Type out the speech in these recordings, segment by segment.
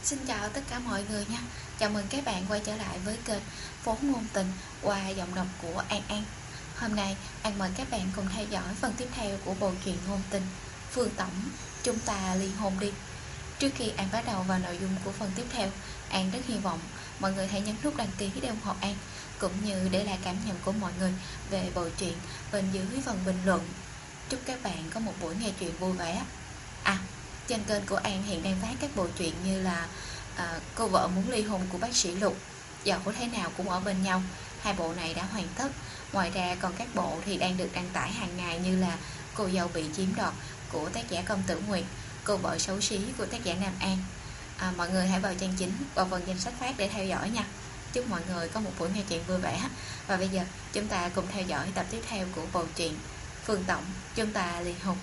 Xin chào tất cả mọi người nha. Chào mừng các bạn quay trở lại với kênh Phố Ngôn Tình qua giọng đọc của An An. Hôm nay An mời các bạn cùng theo dõi phần tiếp theo của bộ truyện ngôn tình Phương Tổng, chúng ta ly hôn đi. Trước khi An bắt đầu vào nội dung của phần tiếp theo, An rất hy vọng mọi người hãy nhấn nút đăng ký để ủng hộ An, cũng như để lại cảm nhận của mọi người về bộ truyện bên dưới phần bình luận. Chúc các bạn có một buổi nghe truyện vui vẻ. Trên kênh của An hiện đang phát các bộ truyện như là Cô vợ muốn ly hôn của bác sĩ Lục, Dẫu thế nào cũng ở bên nhau. Hai bộ này đã hoàn tất. Ngoài ra còn các bộ thì đang được đăng tải hàng ngày như là Cô dâu bị chiếm đoạt của tác giả Công Tử Nguyệt, Cô vợ xấu xí của tác giả Nam An. Mọi người hãy vào trang chính, vào phần danh sách phát để theo dõi nha. Chúc mọi người có một buổi nghe truyện vui vẻ. Và bây giờ chúng ta cùng theo dõi tập tiếp theo của bộ truyện Phương Tổng, chúng ta ly hôn.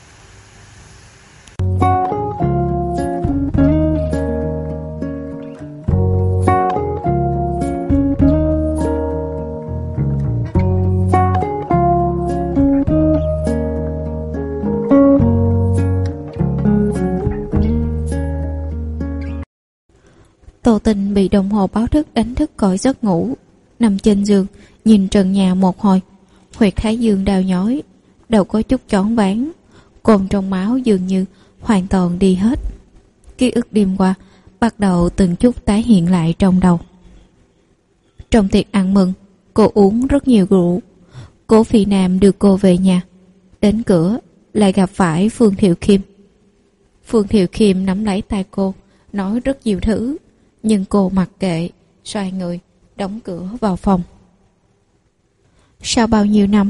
Tô Tình bị đồng hồ báo thức đánh thức khỏi giấc ngủ, nằm trên giường nhìn trần nhà một hồi, huyệt thái dương đau nhói, đầu có chút choáng váng, cồn trong máu dường như hoàn toàn đi hết. Ký ức đêm qua bắt đầu từng chút tái hiện lại trong đầu. Trong tiệc ăn mừng, cô uống rất nhiều rượu. Cố Phi Nam đưa cô về nhà. Đến cửa lại gặp phải Phương Thiệu Kim. Phương Thiệu Kim nắm lấy tay cô, nói rất nhiều thứ, nhưng cô mặc kệ, xoay người, đóng cửa vào phòng. Sau bao nhiêu năm,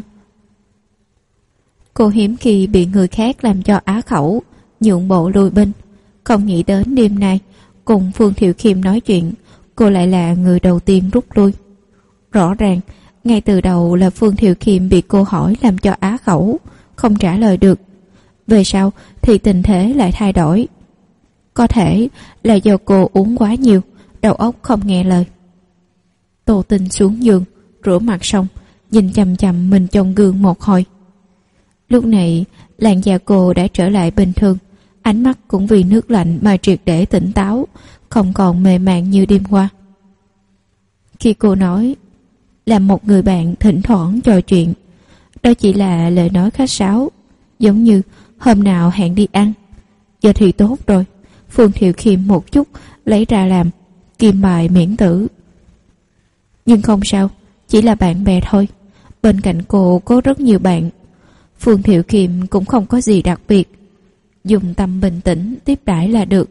cô hiếm khi bị người khác làm cho á khẩu, nhượng bộ lùi binh. Không nghĩ đến đêm nay, cùng Phương Thiệu Kim nói chuyện, cô lại là người đầu tiên rút lui. Rõ ràng, ngay từ đầu là Phương Thiệu Kim bị cô hỏi làm cho á khẩu, không trả lời được. Về sau thì tình thế lại thay đổi. Có thể là do cô uống quá nhiều, đầu óc không nghe lời. Tô Tình xuống giường, rửa mặt xong, nhìn chằm chằm mình trong gương một hồi. Lúc này, làn da cô đã trở lại bình thường, ánh mắt cũng vì nước lạnh mà triệt để tỉnh táo, không còn mềm mại như đêm qua. Khi cô nói, làm một người bạn thỉnh thoảng trò chuyện, đó chỉ là lời nói khách sáo, giống như hôm nào hẹn đi ăn. Giờ thì tốt rồi, Phương Thiệu Kim một chút lấy ra làm kim bài miễn tử. Nhưng không sao, chỉ là bạn bè thôi. Bên cạnh cô có rất nhiều bạn. Phương Thiệu Kim cũng không có gì đặc biệt, dùng tâm bình tĩnh tiếp đãi là được.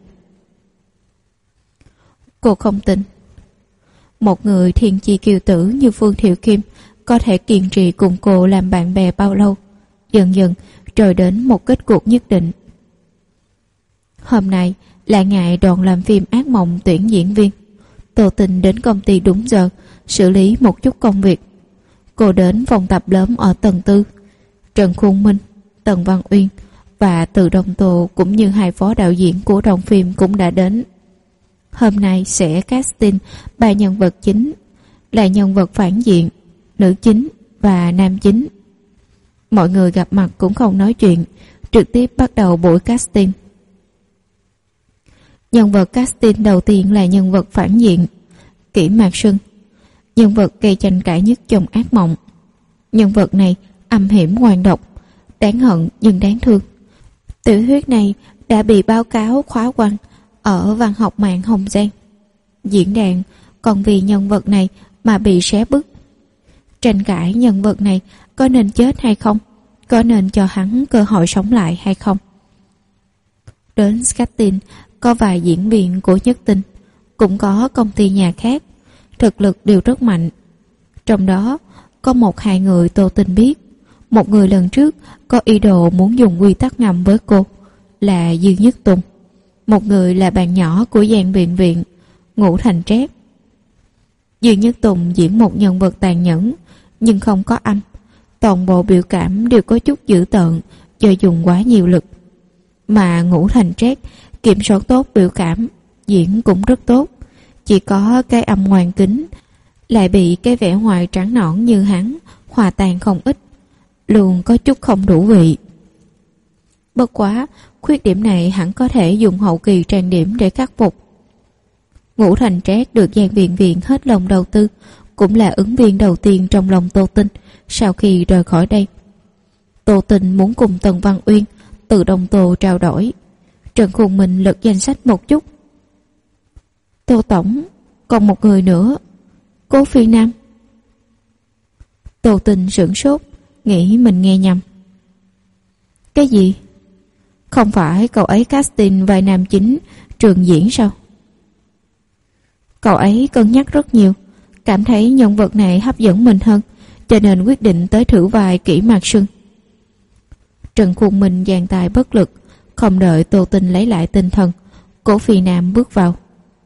Cô không tin một người thiên chi kiêu tử như Phương Thiệu Kim có thể kiên trì cùng cô làm bạn bè bao lâu. Dần dần rồi đến một kết cuộc nhất định. Hôm nay là ngày đoàn làm phim ác mộng tuyển diễn viên. Tô Tình đến công ty đúng giờ, xử lý một chút công việc. Cô đến phòng tập lớn ở tầng 4. Trần Khuôn Minh, Tần Văn Uyên và Từ Đông Tô cũng như hai phó đạo diễn của đoàn phim cũng đã đến. Hôm nay sẽ casting 3 nhân vật chính, là nhân vật phản diện, nữ chính và nam chính. Mọi người gặp mặt cũng không nói chuyện, trực tiếp bắt đầu buổi casting. Nhân vật casting đầu tiên là nhân vật phản diện, Kỷ Mạc Sưng, nhân vật gây tranh cãi nhất trong ác mộng. Nhân vật này âm hiểm ngoan độc, đáng hận nhưng đáng thương. Tiểu thuyết này đã bị báo cáo khóa quan ở văn học mạng Hồng Giang. Diễn đàn còn vì nhân vật này mà bị xé bức. Tranh cãi nhân vật này có nên chết hay không, có nên cho hắn cơ hội sống lại hay không. Đến casting có vài diễn viên của Nhất Tinh, cũng có công ty nhà khác, thực lực đều rất mạnh. Trong đó có 1-2 người Tô Tình biết. Một người lần trước có ý đồ muốn dùng quy tắc ngầm với cô là Dương Nhất Tùng. Một người là bạn nhỏ của Giang Viện Viện, Ngũ Thành Trác. Dương Nhất Tùng diễn một nhân vật tàn nhẫn nhưng không có âm, toàn bộ biểu cảm đều có chút dữ tợn do dùng quá nhiều lực. Mà Ngũ Thành Trác kiểm soát tốt biểu cảm, diễn cũng rất tốt, chỉ có cái âm ngoan kính lại bị cái vẻ ngoài trắng nõn như hắn hòa tan không ít, luôn có chút không đủ vị. Bất quá, khuyết điểm này hẳn có thể dùng hậu kỳ trang điểm để khắc phục. Ngũ Thành Trác được Giang Viện Viện hết lòng đầu tư, cũng là ứng viên đầu tiên trong lòng Tô Tinh sau khi rời khỏi đây. Tô Tinh muốn cùng Tần Văn Uyên từ Đông Tô trao đổi. Trần Khôn Minh lật danh sách một chút. Tô tổng, còn một người nữa, Cố Phi Nam. Tô Tinh sửng sốt, nghĩ mình nghe nhầm. Cái gì? Không phải cậu ấy casting vai nam chính Trường Diễn sao? Cậu ấy cân nhắc rất nhiều, cảm thấy nhân vật này hấp dẫn mình hơn, cho nên quyết định tới thử vai Kỷ Mạc Sưng. Trần Khôn Minh dàn tài bất lực, không đợi Tô Tinh lấy lại tinh thần, Cố Phi Nam bước vào.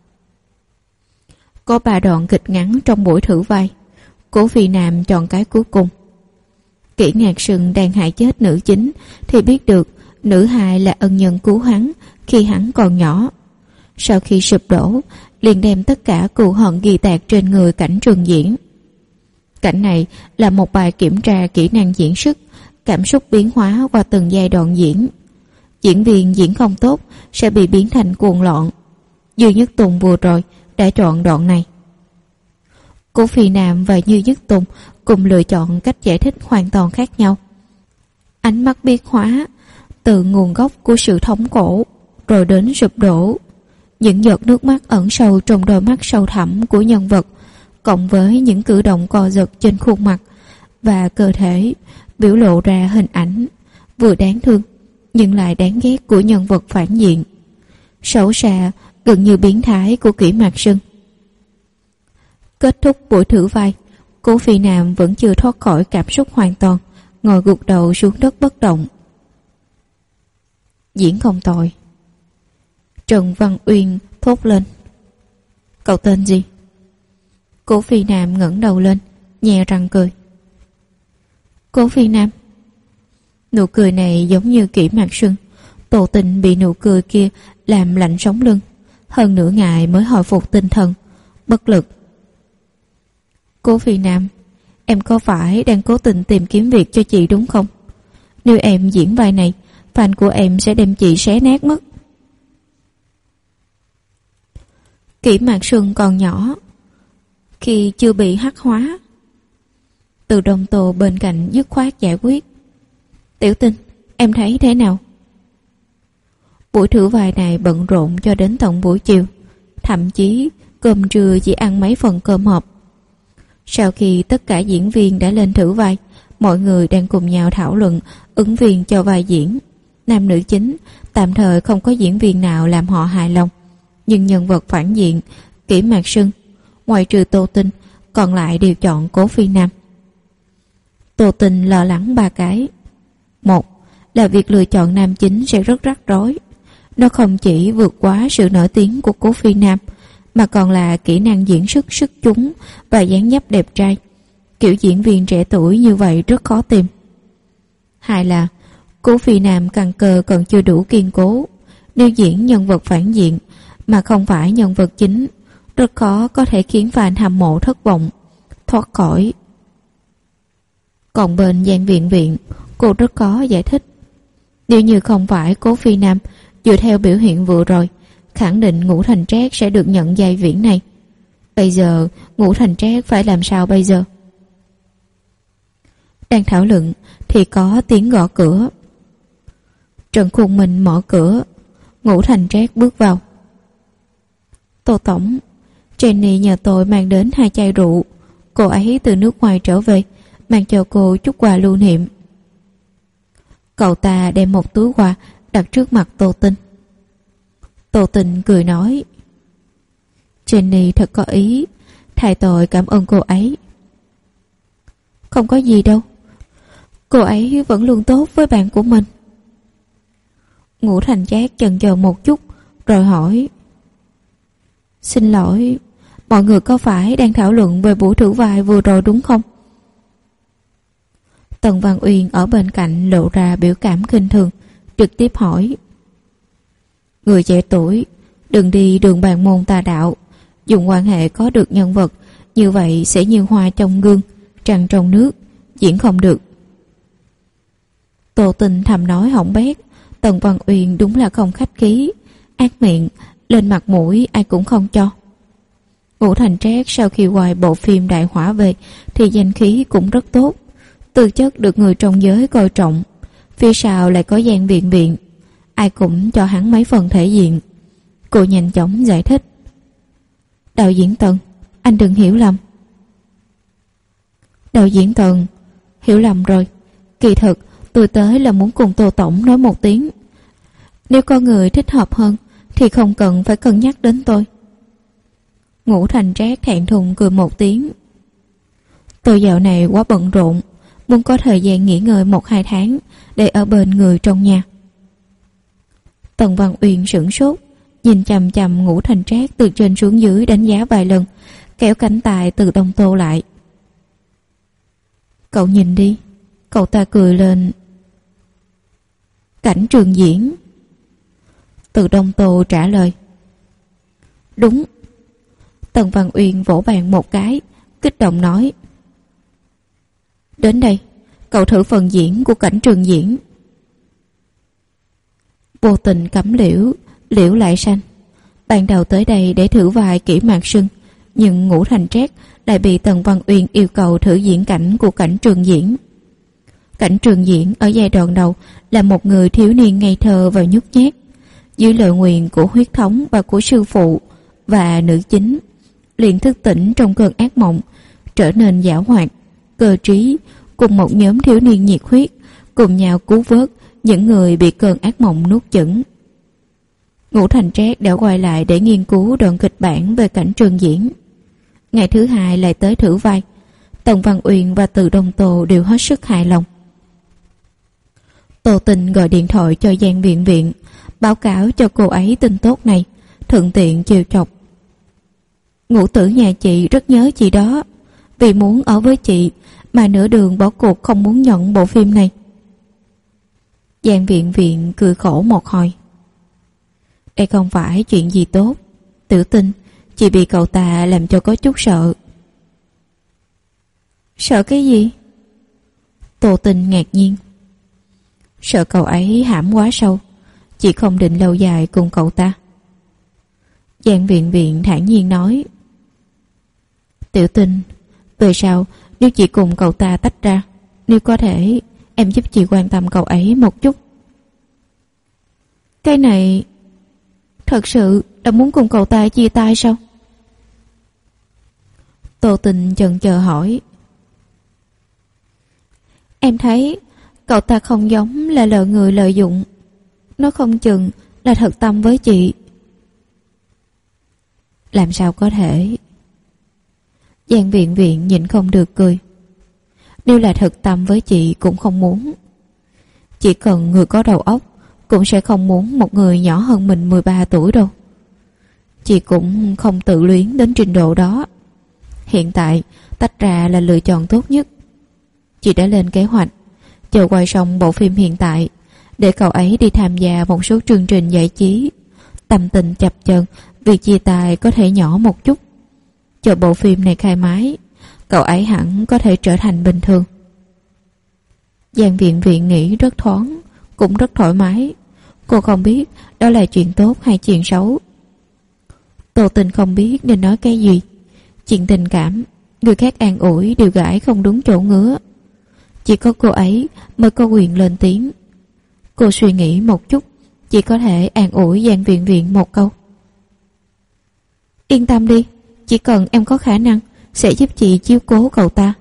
Có 3 đoạn kịch ngắn trong buổi thử vai, Cố Phi Nam chọn cái cuối cùng. Kỷ Ngạc Sừng đang hại chết nữ chính thì biết được nữ hài là ân nhân cứu hắn khi hắn còn nhỏ. Sau khi sụp đổ, liền đem tất cả cừu hận ghi tạc trên người cảnh Trường Diễn. Cảnh này là một bài kiểm tra kỹ năng diễn xuất, cảm xúc biến hóa qua từng giai đoạn diễn. Diễn viên diễn không tốt sẽ bị biến thành cuồng loạn. Dư Nhất Tùng vừa rồi đã chọn đoạn này. Cố Phi Nam và Như Nhất Tùng cùng lựa chọn cách giải thích hoàn toàn khác nhau. Ánh mắt biến hóa từ nguồn gốc của sự thống khổ rồi đến sụp đổ. Những giọt nước mắt ẩn sâu trong đôi mắt sâu thẳm của nhân vật, cộng với những cử động co giật trên khuôn mặt và cơ thể, biểu lộ ra hình ảnh vừa đáng thương nhưng lại đáng ghét của nhân vật phản diện, xấu xa gần như biến thái của Kỷ Mạc Sưng. Kết thúc buổi thử vai, Cố Phi Nam vẫn chưa thoát khỏi cảm xúc hoàn toàn, ngồi gục đầu xuống đất bất động. Diễn không tồi. Trần Văn Uyên thốt lên. Cậu tên gì? Cố Phi Nam ngẩng đầu lên, nhè răng cười. Cố Phi Nam. Nụ cười này giống như Kỷ Mạc Sưng. Tô Tinh bị nụ cười kia làm lạnh sống lưng, hơn nửa ngày mới hồi phục tinh thần, bất lực. Cố Phi Nam, em có phải đang cố tình tìm kiếm việc cho chị đúng không? Nếu em diễn vai này, fan của em sẽ đem chị xé nát mất. Kỷ Mạc Sưng còn nhỏ, khi chưa bị hắc hóa. Từ Đông Tô bên cạnh dứt khoát giải quyết. Tiểu Tinh, em thấy thế nào? Buổi thử vai này bận rộn cho đến tận buổi chiều, thậm chí cơm trưa chỉ ăn mấy phần cơm hộp. Sau khi tất cả diễn viên đã lên thử vai, mọi người đang cùng nhau thảo luận ứng viên cho vai diễn. Nam nữ chính tạm thời không có diễn viên nào làm họ hài lòng, nhưng nhân vật phản diện Kỷ Mạc Sưng, ngoại trừ Tô Tinh, còn lại đều chọn Cố Phi Nam. Tô Tinh lo lắng 3 cái. Một là việc lựa chọn nam chính sẽ rất rắc rối. Nó không chỉ vượt quá sự nổi tiếng của Cố Phi Nam, mà còn là kỹ năng diễn xuất xuất chúng và dáng dấp đẹp trai. Kiểu diễn viên trẻ tuổi như vậy rất khó tìm. Hai là Cố Phi Nam căn cơ còn chưa đủ kiên cố. Nếu diễn nhân vật phản diện mà không phải nhân vật chính, rất khó có thể khiến fan hâm mộ thất vọng, thoát khỏi. Còn bên Giang Viện Viện, cô rất có giải thích. Nếu như không phải Cố Phi Nam, dựa theo biểu hiện vừa rồi, khẳng định Ngũ Thành Trác sẽ được nhận vai diễn này. Bây giờ Ngũ Thành Trác phải làm sao bây giờ? Đang thảo luận thì có tiếng gõ cửa. Trần Khôn Minh mở cửa, Ngũ Thành Trác bước vào. Tô tổng, Jenny nhờ tôi mang đến 2 chai rượu. Cô ấy từ nước ngoài trở về, mang cho cô chút quà lưu niệm. Cậu ta đem một túi quà đặt trước mặt Tô Tinh. Tô Tinh cười nói, Jenny thật có ý, thay tôi cảm ơn cô ấy. Không có gì đâu, cô ấy vẫn luôn tốt với bạn của mình. Ngũ Thành Trác chần chờ một chút rồi hỏi, xin lỗi, mọi người có phải đang thảo luận về buổi thử vai vừa rồi đúng không? Tần Văn Uyên ở bên cạnh lộ ra biểu cảm khinh thường, trực tiếp hỏi, người trẻ tuổi, đừng đi đường bàn môn tà đạo, dùng quan hệ có được nhân vật, như vậy sẽ như hoa trong gương, trăng trong nước, diễn không được. Tô Tinh thầm nói hỏng bét, Tần Văn Uyên đúng là không khách khí, ác miệng, lên mặt mũi ai cũng không cho. Ngũ Thành Trác sau khi quay bộ phim Đại Hỏa về thì danh khí cũng rất tốt, tư chất được người trong giới coi trọng. Phía sau lại có Giang Viện Viện, ai cũng cho hắn mấy phần thể diện. Cô nhanh chóng giải thích. Đạo diễn Tần, anh đừng hiểu lầm. Đạo diễn Tần, hiểu lầm rồi. Kỳ thực tôi tới là muốn cùng Tô Tổng nói một tiếng. Nếu có người thích hợp hơn thì không cần phải cân nhắc đến tôi. Ngũ Thành Trác thẹn thùng cười một tiếng. Tôi dạo này quá bận rộn, muốn có thời gian nghỉ ngơi 1-2 tháng để ở bên người trong nhà. Tần Văn Uyên sửng sốt, nhìn chằm chằm Ngũ Thành Trác từ trên xuống dưới đánh giá vài lần, kéo cánh tay Từ Đông Tô lại. Cậu nhìn đi. Cậu ta cười lên. Cảnh Trường Diễn. Từ Đông Tô trả lời. Đúng. Tần Văn Uyên vỗ bàn một cái, kích động nói. Đến đây, cậu thử phần diễn của Cảnh Trường Diễn. Vô tình cắm liễu, liễu lại xanh. Ban đầu tới đây để thử vai Kỷ Mạc Sưng, nhưng Ngũ Thành Trác lại bị Tần Văn Uyên yêu cầu thử diễn cảnh của Cảnh Trường Diễn. Cảnh Trường Diễn ở giai đoạn đầu là một người thiếu niên ngây thơ và nhút nhát. Dưới lời nguyền của huyết thống và của sư phụ và nữ chính, liền thức tỉnh trong cơn ác mộng, trở nên giảo hoạt, cơ trí, cùng một nhóm thiếu niên nhiệt huyết cùng nhau cứu vớt những người bị cơn ác mộng nuốt chửng. Ngũ Thành Trác đã quay lại để nghiên cứu đoạn kịch bản về Cảnh Trường Diễn. Ngày thứ hai lại tới thử vai. Tần Văn Uyên và Từ Đông Tô đều hết sức hài lòng. Tô Tình gọi điện thoại cho Giang Viện Viện, báo cáo cho cô ấy tin tốt này, thuận tiện trêu chọc. Ngũ tử nhà chị rất nhớ chị đó, vì muốn ở với chị mà nửa đường bỏ cuộc không muốn nhận bộ phim này. Giang Viện Viện cười khổ một hồi. Đây không phải chuyện gì tốt, Tiểu Tình, chị bị cậu ta làm cho có chút sợ. Sợ cái gì? Tô Tình ngạc nhiên. Sợ cậu ấy hãm quá sâu, chị không định lâu dài cùng cậu ta. Giang Viện Viện thản nhiên nói. Tiểu Tình, về sau nếu chị cùng cậu ta tách ra, nếu có thể em giúp chị quan tâm cậu ấy một chút. Cái này thật sự là muốn cùng cậu ta chia tay sao? Tô Tình chần chờ hỏi. Em thấy cậu ta không giống là lợ người lợi dụng, nó không chừng là thật tâm với chị. Làm sao có thể? Giang Viện Viện nhịn không được cười. Nếu là thật tâm với chị cũng không muốn. Chỉ cần người có đầu óc cũng sẽ không muốn một người nhỏ hơn mình 13 tuổi đâu. Chị cũng không tự luyến đến trình độ đó. Hiện tại tách ra là lựa chọn tốt nhất. Chị đã lên kế hoạch, chờ quay xong bộ phim hiện tại, để cậu ấy đi tham gia một số chương trình giải trí. Tâm tình chập chờn vì chia tay có thể nhỏ một chút. Chờ bộ phim này khai máy, cậu ấy hẳn có thể trở thành bình thường. Giang Viện Viện nghĩ rất thoáng, cũng rất thoải mái. Cô không biết đó là chuyện tốt hay chuyện xấu. Tô Tình không biết nên nói cái gì. Chuyện tình cảm, người khác an ủi đều gãi không đúng chỗ ngứa. Chỉ có cô ấy mới có quyền lên tiếng. Cô suy nghĩ một chút, chỉ có thể an ủi Giang Viện Viện một câu. Yên tâm đi, chỉ cần em có khả năng sẽ giúp chị chiếu cố cậu ta.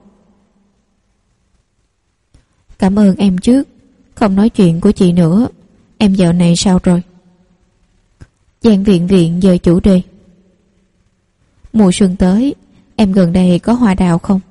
Cảm ơn em trước, không nói chuyện của chị nữa. Em dạo này sao rồi? Giang Viện Viện dời chủ đề. Mùa xuân tới, em gần đây có hoa đào không?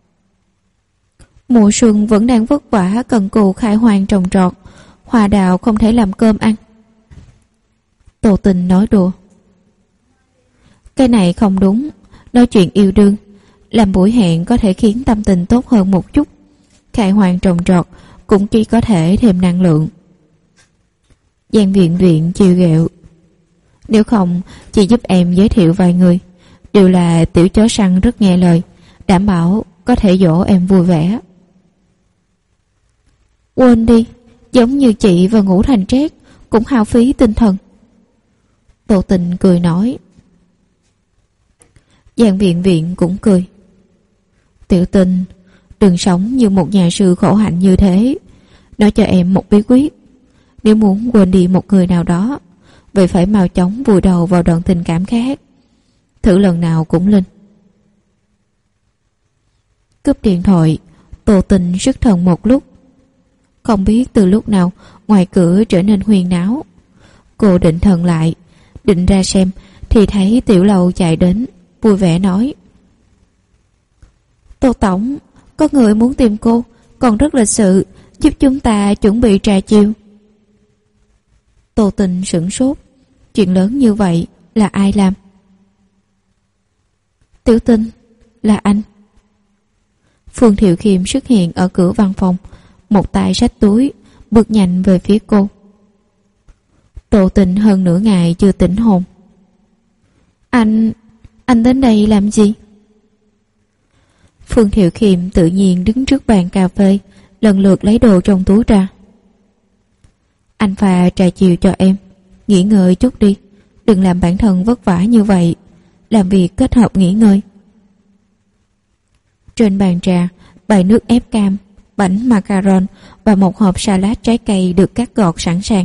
Mùa xuân vẫn đang vất vả cần cù khai hoang trồng trọt, hoa đào không thể làm cơm ăn. Tô Tình nói đùa. Cái này không đúng, nói chuyện yêu đương, làm buổi hẹn có thể khiến tâm tình tốt hơn một chút. Khai hoang trồng trọt cũng chỉ có thể thêm năng lượng. Giang Viện Viện chiều ghẹo. Nếu không, chị giúp em giới thiệu vài người, đều là tiểu chó săn rất nghe lời, đảm bảo có thể dỗ em vui vẻ. Quên đi, giống như chị và Ngũ Thành Trác cũng hao phí tinh thần. Tô Tình cười nói. Giang Viện Viện cũng cười. Tiểu Tình, đừng sống như một nhà sư khổ hạnh như thế. Nói cho em một bí quyết. Nếu muốn quên đi một người nào đó, vậy phải mau chóng vùi đầu vào đoạn tình cảm khác. Thử lần nào cũng linh. Cúp điện thoại, Tô Tình sức thần một lúc. Không biết từ lúc nào ngoài cửa trở nên huyên náo. Cô định thần lại, định ra xem thì thấy Tiểu Lâu chạy đến, vui vẻ nói: Tô Tổng, có người muốn tìm cô, còn rất lịch sự, giúp chúng ta chuẩn bị trà chiều. Tô Tình sửng sốt. Chuyện lớn như vậy là ai làm? Tiểu Tình, là anh. Phương Thiệu Khiêm xuất hiện ở cửa văn phòng, một tay xách túi, bước nhanh về phía cô. Tô Tình hơn nửa ngày chưa tỉnh hồn. Anh đến đây làm gì? Phương Thiệu Khiêm tự nhiên đứng trước bàn cà phê, lần lượt lấy đồ trong túi ra. Anh pha trà chiều cho em, nghỉ ngơi chút đi, đừng làm bản thân vất vả như vậy, làm việc kết hợp nghỉ ngơi. Trên bàn trà bày nước ép cam, bánh macaron và một hộp salad trái cây được cắt gọt sẵn sàng.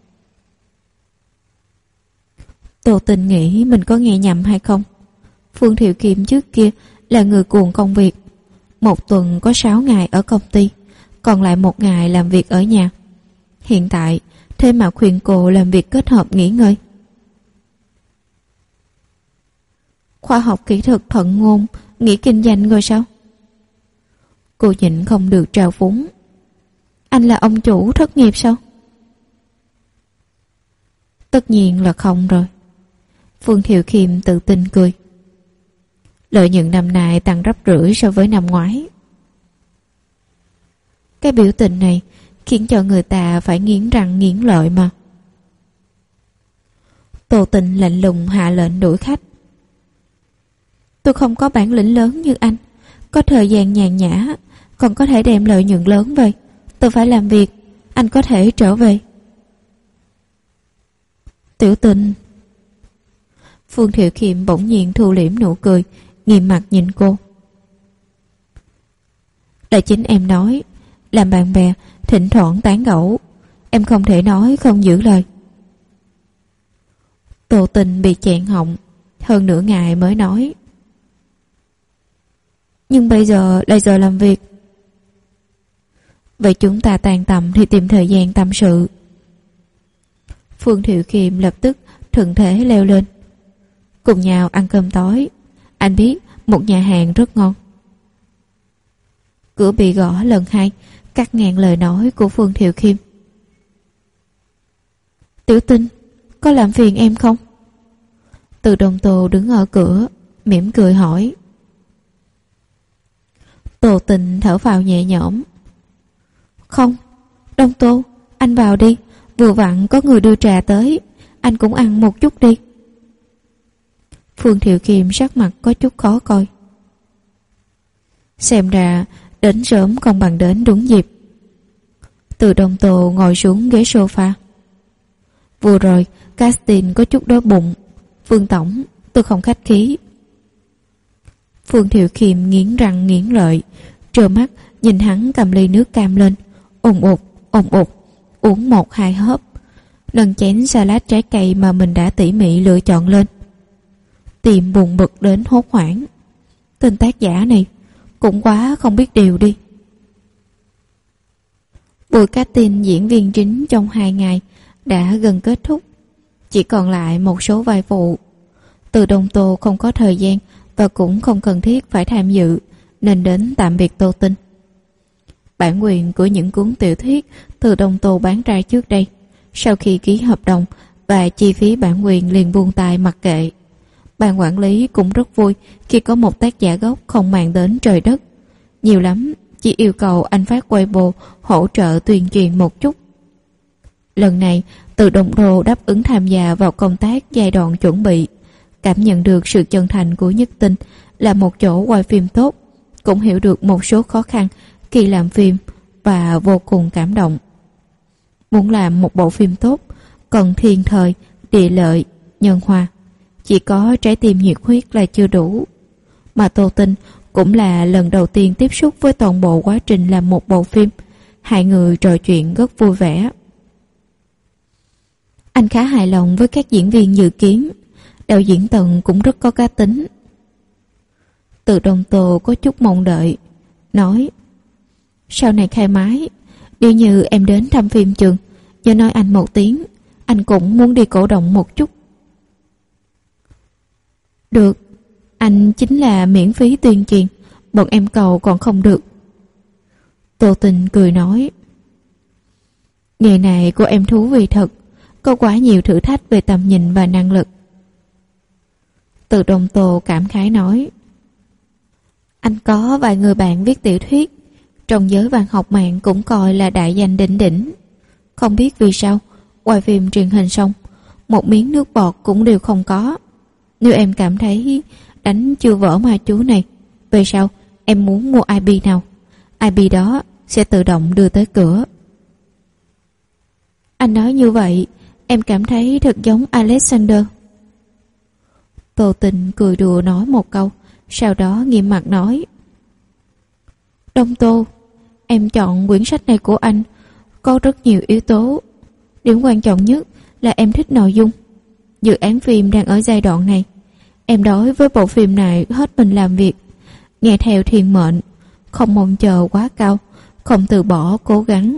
Tô Tình nghĩ mình có nghe nhầm hay không? Phương Thiệu Kiệm trước kia là người cuồng công việc, một tuần có 6 ngày ở công ty, còn lại 1 ngày làm việc ở nhà. Hiện tại thế mà khuyên cô làm việc kết hợp nghỉ ngơi. Khoa học kỹ thuật thuận ngôn, nghĩ kinh doanh rồi sao? Cô nhịn không được trào phúng. Anh là ông chủ thất nghiệp sao? Tất nhiên là không rồi. Phương Thiệu Khiêm tự tin cười. Lợi nhuận năm nay tăng gấp rưỡi so với năm ngoái. Cái biểu tình này khiến cho người ta phải nghiến răng nghiến lợi mà. Tô Tình lạnh lùng hạ lệnh đuổi khách. Tôi không có bản lĩnh lớn như anh, có thời gian nhàn nhã, còn có thể đem lợi nhuận lớn về. Tôi phải làm việc, anh có thể trở về. Tiểu Tình. Phương Thiệu Khiêm bỗng nhiên thu liễm nụ cười, nghiêm mặt nhìn cô. Là chính em nói, làm bạn bè thỉnh thoảng tán gẫu, em không thể nói không giữ lời. Tô Tình bị chẹn họng, hơn nửa ngày mới nói. Nhưng bây giờ là giờ làm việc. Vậy chúng ta tan tầm thì tìm thời gian tâm sự. Phương Thiệu Khiêm lập tức thuận thế leo lên. Cùng nhau ăn cơm tối. Anh biết một nhà hàng rất ngon. Cửa bị gõ lần 2, cắt ngang lời nói của Phương Thiệu Khiêm. Tiểu Tình, có làm phiền em không? Từ Đông Tô đứng ở cửa, mỉm cười hỏi. Tô Tình thở phào nhẹ nhõm. Không, Đông Tô, anh vào đi, vừa vặn có người đưa trà tới, anh cũng ăn một chút đi. Phương Thiệu Khiêm sắc mặt có chút khó coi. Xem ra đến sớm không bằng đến đúng dịp. Từ Đông Tô ngồi xuống ghế sofa. Vừa rồi casting có chút đói bụng, Phương Tổng, tôi không khách khí. Phương Thiệu Khiêm nghiến răng nghiến lợi, trơ mắt nhìn hắn cầm ly nước cam lên, ồn ụt, uống 1-2 hớp, nâng chén salad trái cây mà mình đã tỉ mỉ lựa chọn lên. Tìm buồn bực đến hốt hoảng. Tên tác giả này cũng quá không biết điều đi. Buổi casting diễn viên chính trong 2 ngày đã gần kết thúc, chỉ còn lại một số vai phụ. Từ Đông Tô không có thời gian và cũng không cần thiết phải tham dự, nên đến tạm biệt Tô Tình. Bản quyền của những cuốn tiểu thuyết Từ Đông Tô bán ra trước đây, sau khi ký hợp đồng và chi phí bản quyền liền buông tay mặc kệ. Ban quản lý cũng rất vui khi có một tác giả gốc không màng đến trời đất, nhiều lắm chỉ yêu cầu anh phát Weibo hỗ trợ tuyên truyền một chút. Lần này Từ Đông Tô đáp ứng tham gia vào công tác giai đoạn chuẩn bị, cảm nhận được sự chân thành của Nhất Tinh là một chỗ quay phim tốt, cũng hiểu được một số khó khăn khi làm phim và vô cùng cảm động. Muốn làm một bộ phim tốt cần thiên thời, địa lợi, nhân hòa, chỉ có trái tim nhiệt huyết là chưa đủ. mà Tô Tinh cũng là lần đầu tiên tiếp xúc với toàn bộ quá trình làm một bộ phim. Hai người trò chuyện rất vui vẻ. Anh khá hài lòng với các diễn viên dự kiến. Đạo diễn Tần cũng rất có cá tính. Từ Đông Tô có chút mong đợi, nói: sau này khai máy, nếu như em đến thăm phim trường, nhớ nói anh một tiếng, anh cũng muốn đi cổ động một chút. Được, anh chính là miễn phí tuyên truyền, bọn em cầu còn không được. Tô Tình cười nói: nghề này của em thú vị thật, có quá nhiều thử thách về tầm nhìn và năng lực. Từ Đông Tô cảm khái nói: anh có vài người bạn viết tiểu thuyết, trong giới văn học mạng cũng coi là đại danh đỉnh đỉnh. Không biết vì sao, quay phim truyền hình xong, một miếng nước bọt cũng đều không có. Nếu em cảm thấy đánh chưa vỡ ma chú này, về sau em muốn mua IP nào, IP đó sẽ tự động đưa tới cửa. Anh nói như vậy, em cảm thấy thật giống Alexander. Tô Tình cười đùa nói một câu, sau đó nghiêm mặt nói: Đông Tô, em chọn quyển sách này của anh có rất nhiều yếu tố. Điểm quan trọng nhất là em thích nội dung. Dự án phim đang ở giai đoạn này, em đối với bộ phim này hết mình làm việc, nghe theo thiên mệnh, không mong chờ quá cao, không từ bỏ cố gắng.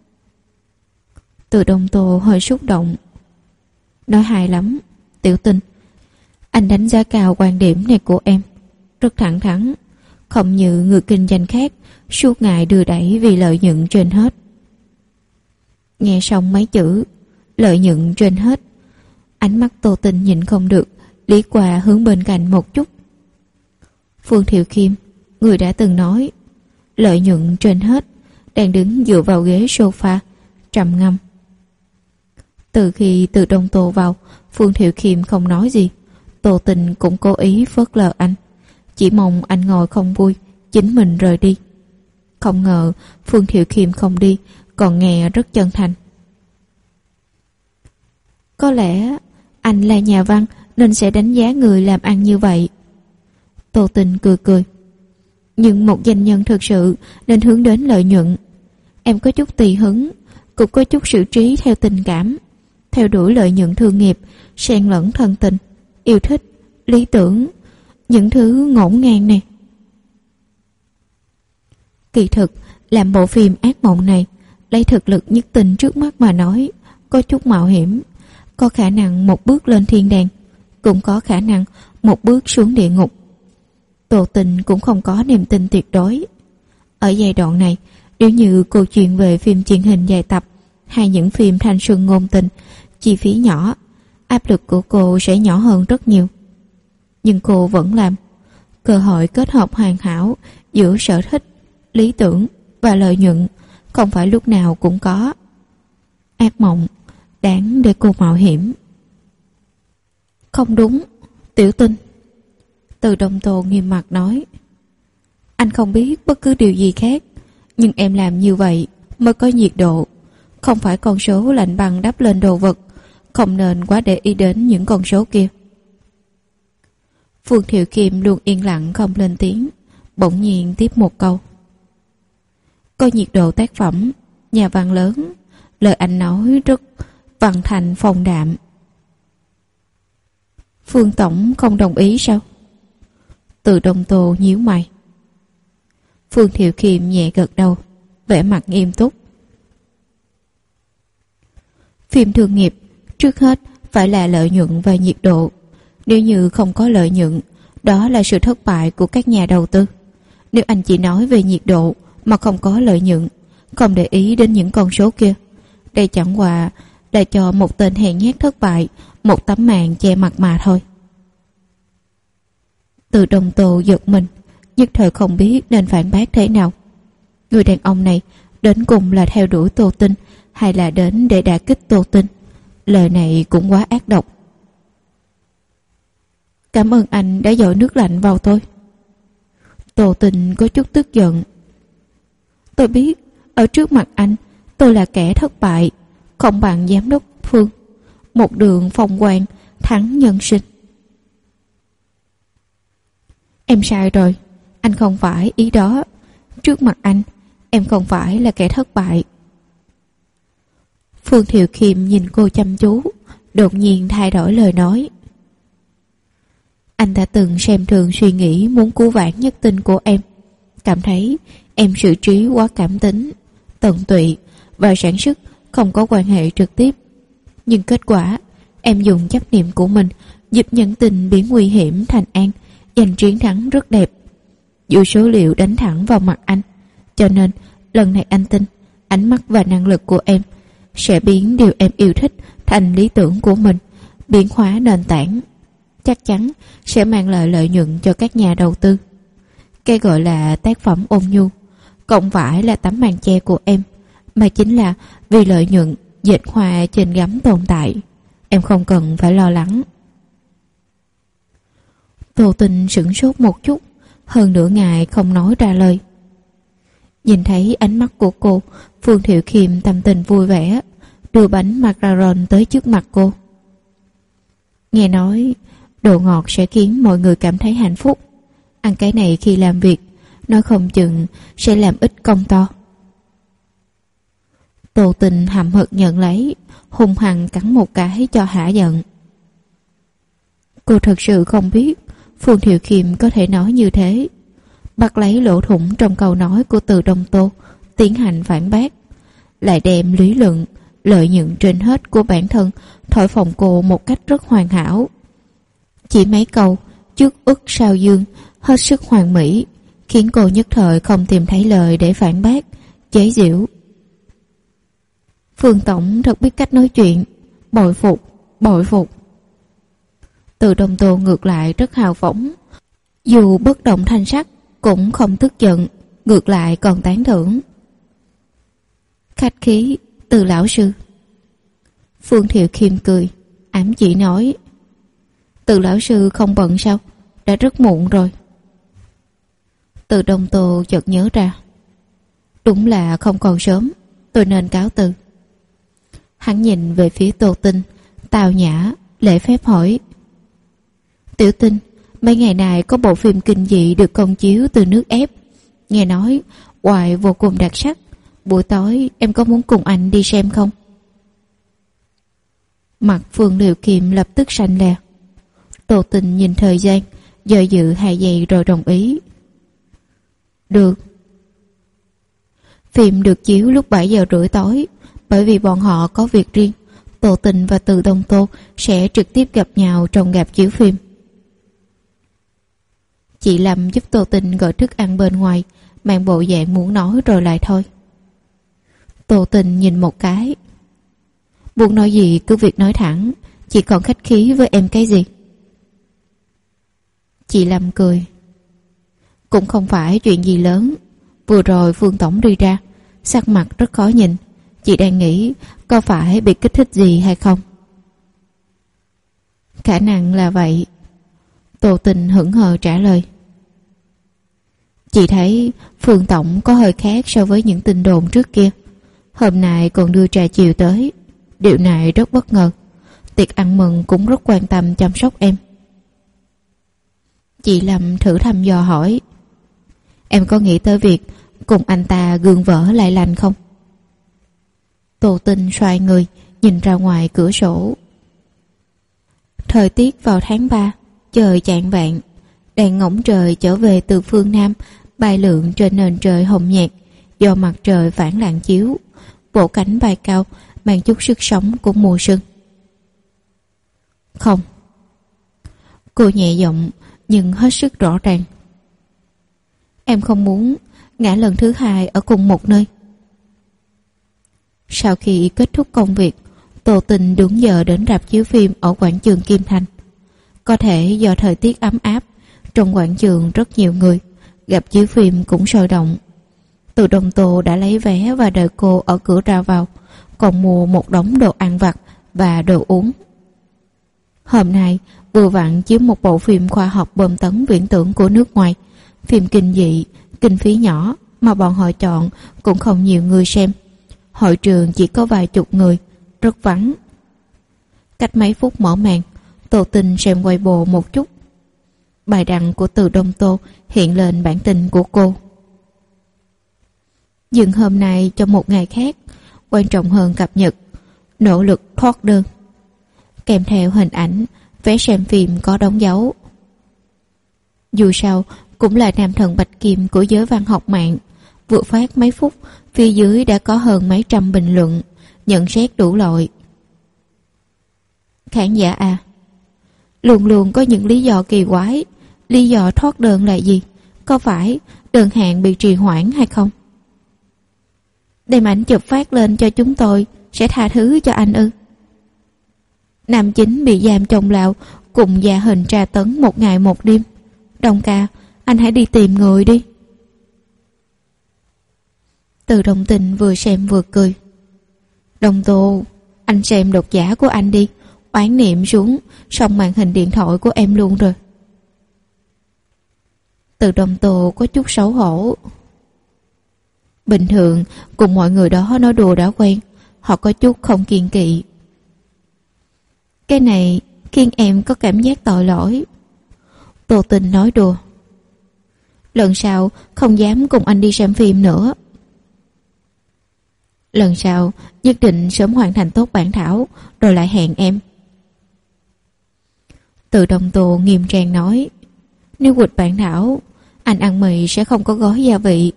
Từ Đông Tô hơi xúc động, nói hay lắm, Tiểu Tình. Anh đánh giá cao quan điểm này của em, rất thẳng thắn, không như người kinh doanh khác suốt ngày đưa đẩy vì lợi nhuận trên hết. Nghe xong mấy chữ lợi nhuận trên hết, ánh mắt Tô Tình nhìn không được lý qua hướng bên cạnh một chút. Phương Thiệu Khiêm, người đã từng nói lợi nhuận trên hết, đang đứng dựa vào ghế sofa trầm ngâm. Từ khi Từ Đông Tô vào, Phương Thiệu Khiêm không nói gì. Tô Tình cũng cố ý phớt lờ anh, chỉ mong anh ngồi không vui, chính mình rời đi. Không ngờ Phương Thiệu Khiêm không đi, còn nghe rất chân thành. Có lẽ anh là nhà văn nên sẽ đánh giá người làm ăn như vậy. Tô Tình cười cười. Nhưng một doanh nhân thực sự nên hướng đến lợi nhuận. Em có chút tùy hứng, cũng có chút xử trí theo tình cảm, theo đuổi lợi nhuận thương nghiệp, xen lẫn thân tình, yêu thích, lý tưởng, những thứ ngổn ngang này. Kỳ thực, làm bộ phim ác mộng này, lấy thực lực nhất tình trước mắt mà nói, có chút mạo hiểm, có khả năng một bước lên thiên đàng, cũng có khả năng một bước xuống địa ngục. Tô Tình cũng không có niềm tin tuyệt đối. Ở giai đoạn này, nếu như câu chuyện về phim truyền hình dài tập hay những phim thanh xuân ngôn tình, chi phí nhỏ, áp lực của cô sẽ nhỏ hơn rất nhiều. Nhưng cô vẫn làm. Cơ hội kết hợp hoàn hảo giữa sở thích, lý tưởng và lợi nhuận không phải lúc nào cũng có. Ác mộng đáng để cô mạo hiểm. Không đúng, Tiểu Tình. Từ Đông Tô nghiêm mặt nói: anh không biết bất cứ điều gì khác, nhưng em làm như vậy mới có nhiệt độ, không phải con số lạnh băng đắp lên đồ vật, không nên quá để ý đến những con số kia. Phương Thiệu Khiêm luôn yên lặng không lên tiếng, bỗng nhiên tiếp một câu: có nhiệt độ tác phẩm, nhà văn lớn, lời anh nói rất văn thành phong đạm. Phương Tổng không đồng ý sao? Từ Đông Tô nhíu mày. Phương Thiệu Khiêm nhẹ gật đầu, vẻ mặt nghiêm túc. Phim thương nghiệp trước hết phải là lợi nhuận và nhiệt độ. Nếu như không có lợi nhuận, đó là sự thất bại của các nhà đầu tư. Nếu anh chỉ nói về nhiệt độ mà không có lợi nhuận, không để ý đến những con số kia, đây chẳng qua là cho một tên hèn nhát thất bại một tấm màn che mặt mà thôi. Từ Đông Tô giật mình, nhất thời không biết nên phản bác thế nào. Người đàn ông này đến cùng là theo đuổi Tô Tinh hay là đến để đả kích Tô Tinh? Lời này cũng quá ác độc. Cảm ơn anh đã dội nước lạnh vào tôi. Tô Tinh có chút tức giận. Tôi biết ở trước mặt anh tôi là kẻ thất bại, không bằng giám đốc Phương, một đường phong quang thắng nhân sinh. Em sai rồi, anh không phải ý đó. Trước mặt anh, em không phải là kẻ thất bại. Phương Thiệu Khiêm nhìn cô chăm chú, đột nhiên thay đổi lời nói. Anh đã từng xem thường suy nghĩ muốn cứu vãn nhất tinh của em, cảm thấy em xử trí quá cảm tính, tận tụy và sản xuất không có quan hệ trực tiếp. Nhưng kết quả, em dùng chấp niệm của mình giúp nhân tình biến nguy hiểm thành an, giành chiến thắng rất đẹp. Dù số liệu đánh thẳng vào mặt anh, cho nên lần này anh tin ánh mắt và năng lực của em sẽ biến điều em yêu thích thành lý tưởng của mình, biến hóa nền tảng. Chắc chắn sẽ mang lại lợi nhuận cho các nhà đầu tư. Cái gọi là tác phẩm ôn nhu không phải là tấm màn che của em, mà chính là vì lợi nhuận dệt hoa trên gấm tồn tại. Em không cần phải lo lắng. Tô Tình sửng sốt một chút, hơn nửa ngày không nói ra lời. Nhìn thấy ánh mắt của cô, Phương Thiệu Khiêm tâm tình vui vẻ, đưa bánh macaron tới trước mặt cô. Nghe nói đồ ngọt sẽ khiến mọi người cảm thấy hạnh phúc. Ăn cái này khi làm việc, nói không chừng sẽ làm ít công to. Tô Tình hậm hực nhận lấy, hung hăng cắn một cái cho hả giận. Cô thật sự không biết Phương Thiệu Khiêm có thể nói như thế. Bắt lấy lỗ thủng trong câu nói của Từ Đông Tô, tiến hành phản bác, lại đem lý luận lợi nhuận trên hết của bản thân thổi phồng cô một cách rất hoàn hảo. Chỉ mấy câu trước ức sao dương hết sức hoàn mỹ, khiến cô nhất thời không tìm thấy lời để phản bác, chế giễu. Phương tổng thật biết cách nói chuyện, bội phục, bội phục. Từ Đông Tô ngược lại rất hào phóng, dù bất động thanh sắc cũng không tức giận, ngược lại còn tán thưởng. Khách khí, Từ lão sư. Phương Thiệu Khiêm cười, ám chỉ nói. Từ lão sư không bận sao? Đã rất muộn rồi. Từ Đông Tô chợt nhớ ra, đúng là không còn sớm, tôi nên cáo từ. Hắn nhìn về phía Tô Tinh, tào nhã, lễ phép hỏi. Tiểu Tinh, mấy ngày này có bộ phim kinh dị được công chiếu từ nước ép. Nghe nói, hoài vô cùng đặc sắc. Buổi tối em có muốn cùng anh đi xem không? Mặt Phương Thiệu Khiêm lập tức xanh lè. Tô Tinh nhìn thời gian, do dự 2 giây rồi đồng ý. Được. Phim được chiếu lúc 7 giờ rưỡi tối. Bởi vì bọn họ có việc riêng, Tô Tình và Từ Đông Tô sẽ trực tiếp gặp nhau trong rạp chiếu phim. Chị Lâm giúp Tô Tình gọi thức ăn bên ngoài, mang bộ dạng muốn nói rồi lại thôi. Tô Tình nhìn một cái. Muốn nói gì cứ việc nói thẳng, chị còn khách khí với em cái gì? Chị Lâm cười. Cũng không phải chuyện gì lớn. Vừa rồi Phương tổng đi ra, sắc mặt rất khó nhìn. Chị đang nghĩ có phải bị kích thích gì hay không? Khả năng là vậy. Tô Tình hững hờ trả lời. Chị thấy Phương tổng có hơi khác so với những tin đồn trước kia. Hôm nay còn đưa trà chiều tới. Điều này rất bất ngờ. Tiệc ăn mừng cũng rất quan tâm chăm sóc em. Chị Lâm thử thăm dò hỏi. Em có nghĩ tới việc cùng anh ta gương vỡ lại lành không? Tô Tinh xoay người, nhìn ra ngoài cửa sổ. Thời tiết vào tháng 3, trời chạng vạng, đèn ngỗng trời trở về từ phương Nam, bay lượn trên nền trời hồng nhạt, do mặt trời phản lạng chiếu, vỗ cánh bay cao, mang chút sức sống của mùa xuân. Không. Cô nhẹ giọng, nhưng hết sức rõ ràng. Em không muốn ngã lần thứ 2 ở cùng một nơi. Sau khi kết thúc công việc, Tô Tình đúng giờ đến rạp chiếu phim ở quảng trường Kim Thành. Có thể do thời tiết ấm áp, trong quảng trường rất nhiều người, rạp chiếu phim cũng sôi động. Từ Đông Tô đã lấy vé và đợi cô ở cửa ra vào, còn mua một đống đồ ăn vặt và đồ uống. Hôm nay vừa vặn chiếu một bộ phim khoa học bom tấn viễn tưởng của nước ngoài, phim kinh dị, kinh phí nhỏ mà bọn họ chọn cũng không nhiều người xem. Hội trường chỉ có vài chục người, rất vắng. Cách mấy phút mở màn, Tô Tình xem Weibo một chút. Bài đăng của Từ Đông Tô hiện lên bản tin của cô. Dừng hôm nay cho một ngày khác, quan trọng hơn cập nhật, nỗ lực thoát đơn. Kèm theo hình ảnh, vé xem phim có đóng dấu. Dù sao, cũng là nam thần bạch kim của giới văn học mạng. Vừa phát mấy phút, phía dưới đã có hơn mấy trăm bình luận, nhận xét đủ loại. Khán giả à, luôn luôn có những lý do kỳ quái. Lý do thoát đơn là gì? Có phải đơn hàng bị trì hoãn hay không? Đem ảnh chụp phát lên cho chúng tôi sẽ tha thứ cho anh ư? Nam chính bị giam trong lao cùng gia hình tra tấn 1 ngày 1 đêm. Đồng ca, anh hãy đi tìm người đi. Từ Đồng Tình vừa xem vừa cười. Đồng Tô, anh xem độc giả của anh đi. Oán niệm xuống, xong màn hình điện thoại của em luôn rồi. Từ Đồng Tô có chút xấu hổ. Bình thường, cùng mọi người đó nói đùa đã quen, họ có chút không kiêng kỵ. Cái này khiến em có cảm giác tội lỗi. Tô Tình nói đùa. Lần sau không dám cùng anh đi xem phim nữa. Lần sau nhất định sớm hoàn thành tốt bản thảo rồi lại hẹn em. Từ Đồng Tô nghiêm trang nói. Nếu quỵt bản thảo, anh ăn mì sẽ không có gói gia vị.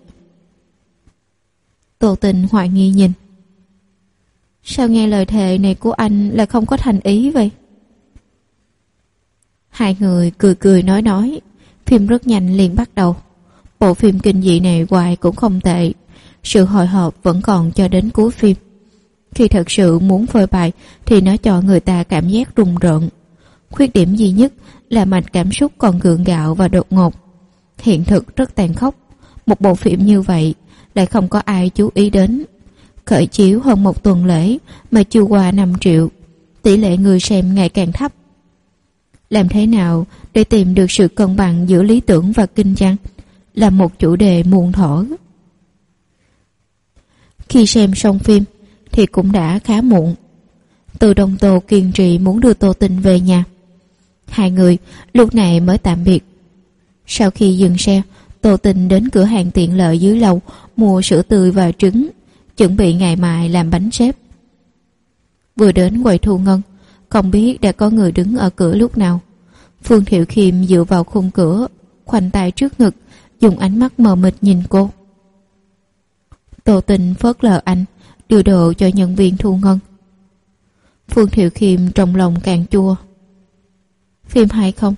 Tô Tình hoài nghi nhìn. Sao nghe lời thề này của anh là không có thành ý vậy? Hai người cười cười nói. Phim rất nhanh liền bắt đầu. Bộ phim kinh dị này hoài cũng không tệ. Sự hồi hộp vẫn còn cho đến cuối phim. Khi thật sự muốn phơi bày thì nó cho người ta cảm giác rùng rợn. Khuyết điểm duy nhất là mạch cảm xúc còn gượng gạo và đột ngột. Hiện thực rất tàn khốc. Một bộ phim như vậy lại không có ai chú ý đến. Khởi chiếu hơn 1 tuần lễ mà chưa qua 5 triệu. Tỷ lệ người xem ngày càng thấp. Làm thế nào để tìm được sự cân bằng giữa lý tưởng và kinh doanh là một chủ đề muôn thuở. Khi xem xong phim thì cũng đã khá muộn. Từ Đồng Tô kiên trì muốn đưa Tô Tình về nhà. Hai người lúc này mới tạm biệt. Sau khi dừng xe, Tô Tình đến cửa hàng tiện lợi dưới lầu mua sữa tươi và trứng, chuẩn bị ngày mai làm bánh xếp. Vừa đến quầy thu ngân, không biết đã có người đứng ở cửa lúc nào. Phương Thiệu Khiêm dựa vào khung cửa, khoanh tay trước ngực, dùng ánh mắt mờ mịt nhìn cô. Tô Tình phớt lờ anh, đưa đồ cho nhân viên thu ngân. Phương Thiệu Khiêm trong lòng càng chua. Phim hay không?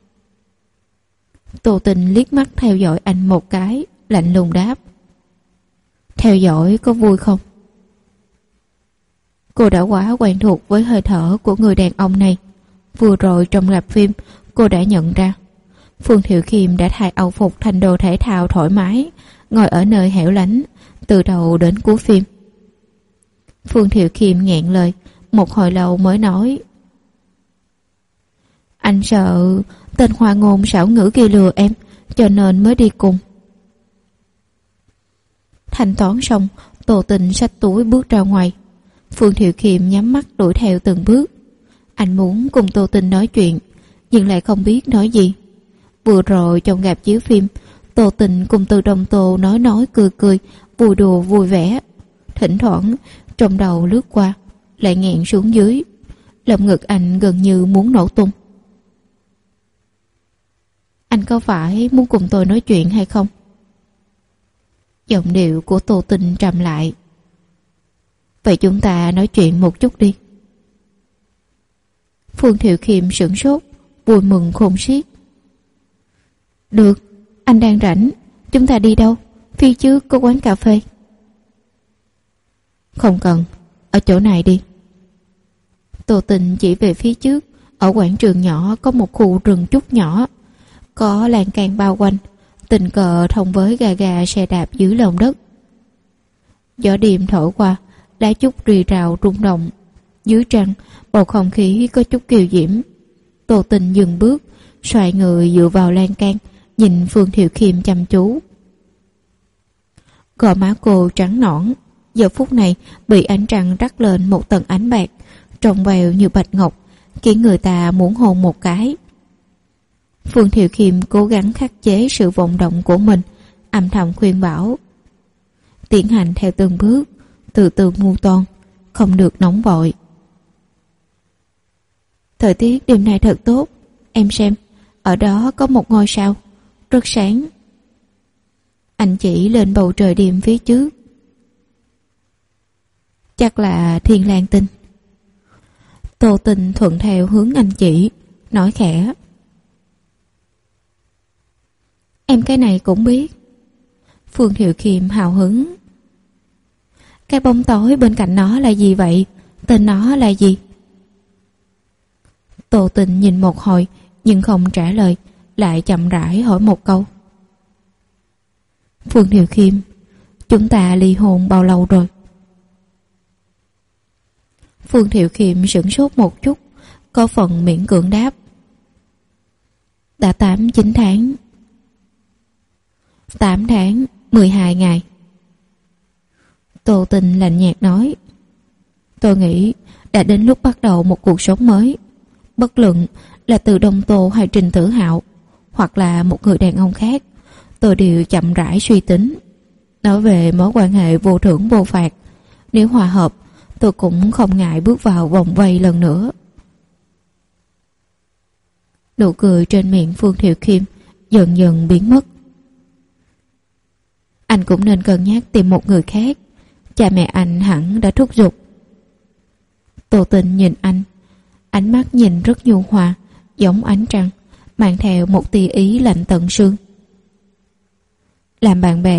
Tô Tình liếc mắt theo dõi anh một cái, lạnh lùng đáp. Theo dõi có vui không? Cô đã quá quen thuộc với hơi thở của người đàn ông này. Vừa rồi trong rạp phim, cô đã nhận ra Phương Thiệu Khiêm đã thay âu phục thành đồ thể thao thoải mái, ngồi ở nơi hẻo lánh từ đầu đến cuối phim. Phương Thiệu Khiêm nghẹn lời, một hồi lâu mới nói. Anh sợ tên hoa ngôn xảo ngữ kia lừa em, cho nên mới đi cùng. Thanh toán xong, Tô Tình xách túi bước ra ngoài. Phương Thiệu Khiêm nhắm mắt đuổi theo từng bước. Anh muốn cùng Tô Tình nói chuyện, nhưng lại không biết nói gì. Vừa rồi trong rạp chiếu phim, Tô Tình cùng Từ Đồng Tô nói cười, vui đùa vui vẻ. Thỉnh thoảng trong đầu lướt qua, lại nghẹn xuống dưới. Lồng ngực anh gần như muốn nổ tung. Anh có phải muốn cùng tôi nói chuyện hay không? Giọng điệu của Tô Tình trầm lại. Vậy chúng ta nói chuyện một chút đi. Phương Thiệu Khiêm sửng sốt, vui mừng khôn xiết. Được, anh đang rảnh. Chúng ta đi đâu? Phía trước có quán cà phê. Không cần, ở chỗ này đi. Tô Tình chỉ về phía trước. Ở quảng trường nhỏ có một khu rừng trúc nhỏ, có lan can bao quanh, tình cờ thông với gà xe đạp dưới lòng đất. Gió đêm thổi qua, lá trúc rì rào rung động. Dưới trăng, bầu không khí có chút kiều diễm. Tô Tình dừng bước, xoay người dựa vào lan can, nhìn Phương Thiệu Khiêm chăm chú. Gò má cô trắng nõn, giờ phút này bị ánh trăng rắc lên một tầng ánh bạc, trong veo như bạch ngọc, khiến người ta muốn hôn một cái. Phương Thiệu Khiêm cố gắng khắc chế sự vọng động của mình, âm thầm khuyên bảo: tiến hành theo từng bước, từ từ mưu toan, không được nóng vội. Thời tiết đêm nay thật tốt, em xem, ở đó có một ngôi sao, rất sáng. Anh chỉ lên bầu trời đêm phía trước. Chắc là Thiên Lang Tinh. Tô Tinh thuận theo hướng anh chỉ, nói khẽ: em cái này cũng biết. Phương Thiệu Khiêm hào hứng: cái bóng tối bên cạnh nó là gì vậy? Tên nó là gì? Tô Tinh nhìn một hồi nhưng không trả lời, lại chậm rãi hỏi một câu: Phương Thiệu Khiêm, chúng ta ly hôn bao lâu rồi? Phương Thiệu Khiêm sửng sốt một chút, có phần miễn cưỡng đáp: đã 8-9 tháng. 8 tháng 12 ngày. Tô Tinh lạnh nhạt nói: tôi nghĩ đã đến lúc bắt đầu một cuộc sống mới. Bất luận là từ Đông Tô hay Trình Tử Hạo, hoặc là một người đàn ông khác, tôi đều chậm rãi suy tính. Nói về mối quan hệ vô thưởng vô phạt, nếu hòa hợp, tôi cũng không ngại bước vào vòng vây lần nữa. Nụ cười trên miệng Phương Thiệu Khiêm dần dần biến mất. Anh cũng nên cân nhắc tìm một người khác. Cha mẹ anh hẳn đã thúc giục. Tô Tinh nhìn anh, ánh mắt nhìn rất nhu hòa, giống ánh trăng, mang theo một tia ý lạnh tận xương. Làm